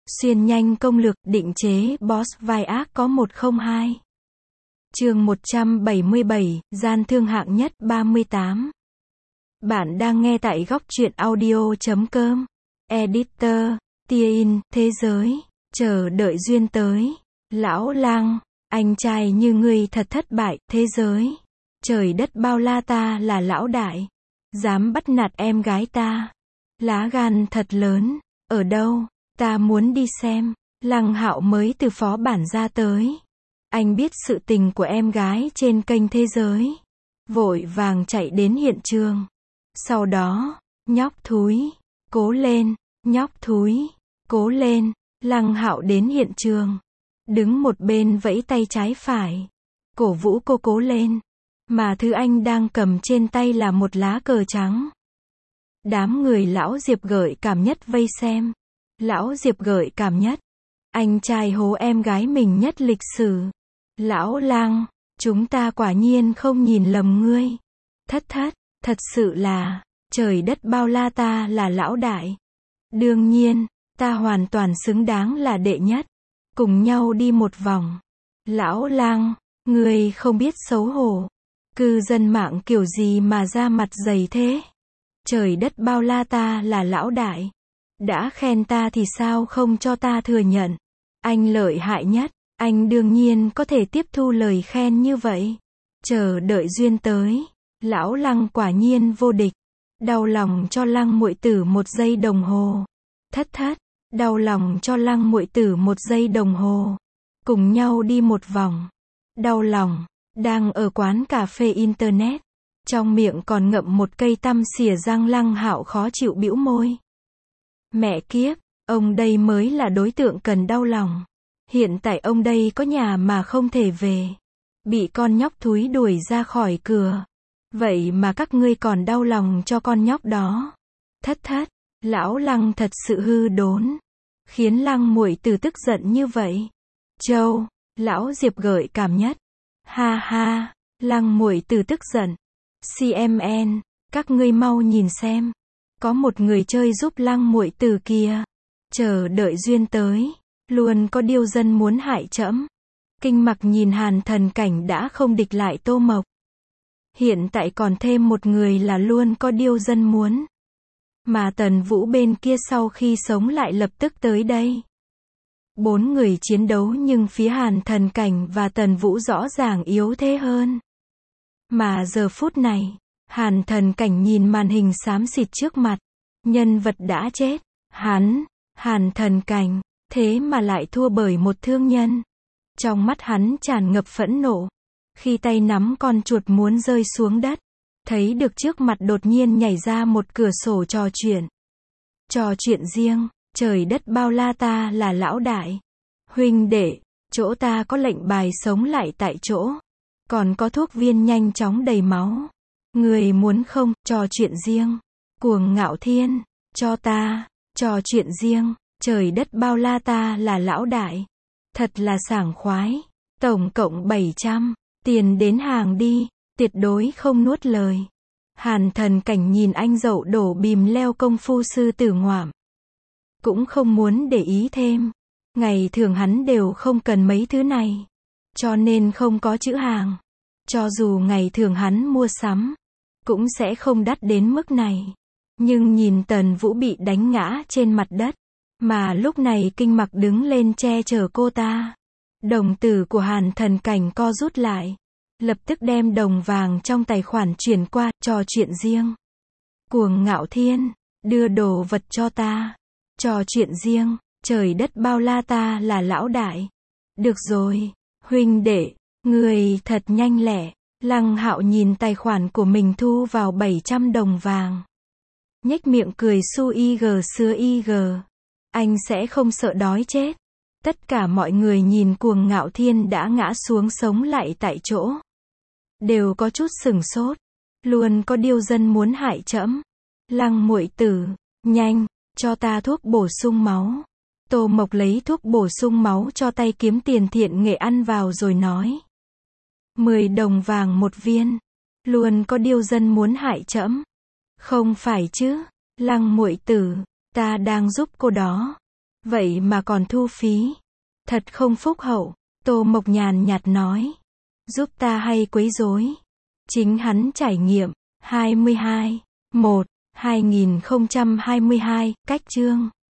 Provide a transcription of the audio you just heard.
Xuyên nhanh công lược, định chế boss vai ác có 102. Chương 177, gian thương hạng nhất 38. Bạn đang nghe tại góc truyện audio.com. Editor, Tia-in, thế giới, chờ đợi duyên tới. Lão lang, anh trai như ngươi thật thất bại, thế giới. Trời đất bao la ta là lão đại. Dám bắt nạt em gái ta. Lá gan thật lớn, ở đâu? Ta muốn đi xem. Lăng Hạo mới từ phó bản ra tới. Anh biết sự tình của em gái trên kênh thế giới. Vội vàng chạy đến hiện trường. Sau đó, nhóc thúi, cố lên, nhóc thúi, cố lên. Lăng Hạo đến hiện trường. Đứng một bên vẫy tay trái phải. Cổ vũ cô cố lên. Mà thứ anh đang cầm trên tay là một lá cờ trắng. Đám người lão Diệp gợi cảm nhất vây xem. Lão Diệp gợi cảm nhất. Anh trai hố em gái mình nhất lịch sử. Lão lang, chúng ta quả nhiên không nhìn lầm ngươi. Thất, thật sự là, trời đất bao la ta là lão đại. Đương nhiên, ta hoàn toàn xứng đáng là đệ nhất. Cùng nhau đi một vòng. Lão lang, ngươi không biết xấu hổ. Cư dân mạng kiểu gì mà ra mặt dày thế? Trời đất bao la ta là lão đại. Đã khen ta thì sao không cho ta thừa nhận? Anh lợi hại nhất, anh đương nhiên có thể tiếp thu lời khen như vậy. Chờ đợi duyên tới. Lão Lăng quả nhiên vô địch. Đau lòng cho Lăng muội tử 1 giây đồng hồ. Thất, đau lòng cho Lăng muội tử 1 giây đồng hồ. Cùng nhau đi một vòng. Đau lòng. Đang ở quán cà phê internet. Trong miệng còn ngậm một cây tăm xỉa răng. Lăng Hạo khó chịu bĩu môi. Mẹ kiếp, ông đây mới là đối tượng cần đau lòng. Hiện tại ông đây có nhà mà không thể về. Bị con nhóc thúi đuổi ra khỏi cửa. Vậy mà các ngươi còn đau lòng cho con nhóc đó. Thất, lão Lăng thật sự hư đốn. Khiến Lăng muội tử tức giận như vậy. Châu, lão Diệp gợi cảm nhất. Ha ha, Lăng muội tử tức giận. CMN, các ngươi mau nhìn xem. Có một người chơi giúp Lăng muội tử kìa. Chờ đợi duyên tới. Luôn có điêu dân muốn hại trẫm. Kinh Mặc nhìn Hàn Thần Cảnh đã không địch lại Tô Mộc. Hiện tại còn thêm một người là luôn có điêu dân muốn. Mà Tần Vũ bên kia sau khi sống lại lập tức tới đây. 4 người chiến đấu nhưng phía Hàn Thần Cảnh và Tần Vũ rõ ràng yếu thế hơn. Mà giờ phút này, Hàn Thần Cảnh nhìn màn hình xám xịt trước mặt. Nhân vật đã chết. Hàn Thần Cảnh, thế mà lại thua bởi một thương nhân. Trong mắt hắn tràn ngập phẫn nộ. Khi tay nắm con chuột muốn rơi xuống đất, thấy được trước mặt đột nhiên nhảy ra một cửa sổ trò chuyện. Trò chuyện riêng, trời đất bao la ta là lão đại. Huynh đệ, chỗ ta có lệnh bài sống lại tại chỗ. Còn có thuốc viên nhanh chóng đầy máu. Người muốn không? Trò chuyện riêng. Cuồng Ngạo Thiên, cho ta. Trò chuyện riêng, trời đất bao la ta là lão đại. Thật là sảng khoái. Tổng cộng 700. Tiền đến hàng đi, tuyệt đối không nuốt lời. Hàn Thần Cảnh nhìn anh dậu đổ bìm leo công phu sư tử ngoạm. Cũng không muốn để ý thêm. Ngày thường hắn đều không cần mấy thứ này. Cho nên không có chữ hàng. Cho dù ngày thường hắn mua sắm, cũng sẽ không đắt đến mức này. Nhưng nhìn Tần Vũ bị đánh ngã trên mặt đất. Mà lúc này Kinh Mặc đứng lên che chở cô ta. Đồng tử của Hàn Thần Cảnh co rút lại. Lập tức đem đồng vàng trong tài khoản chuyển qua. Trò chuyện riêng. Cuồng Ngạo Thiên, đưa đồ vật cho ta. Trò chuyện riêng, trời đất bao la ta là lão đại. Được rồi, huynh đệ, người thật nhanh lẹ. Lăng Hạo nhìn tài khoản của mình thu vào 700 đồng vàng. Nhếch miệng cười su IG xưa IG. Anh sẽ không sợ đói chết. Tất cả mọi người nhìn Cuồng Ngạo Thiên đã ngã xuống sống lại tại chỗ. Đều có chút sửng sốt. Luôn có điêu dân muốn hại trẫm. Lăng muội tử, nhanh, cho ta thuốc bổ sung máu. Tô Mộc lấy thuốc bổ sung máu cho tay kiếm tiền thiện nghệ ăn vào rồi nói. 10 đồng vàng 1 viên. Luôn có điêu dân muốn hại trẫm. Không phải chứ, Lăng muội tử, ta đang giúp cô đó. Vậy mà còn thu phí. Thật không phúc hậu. Tô Mộc nhàn nhạt nói. Giúp ta hay quấy rối. Chính hắn trải nghiệm. 22. 1. 2022, cách chương.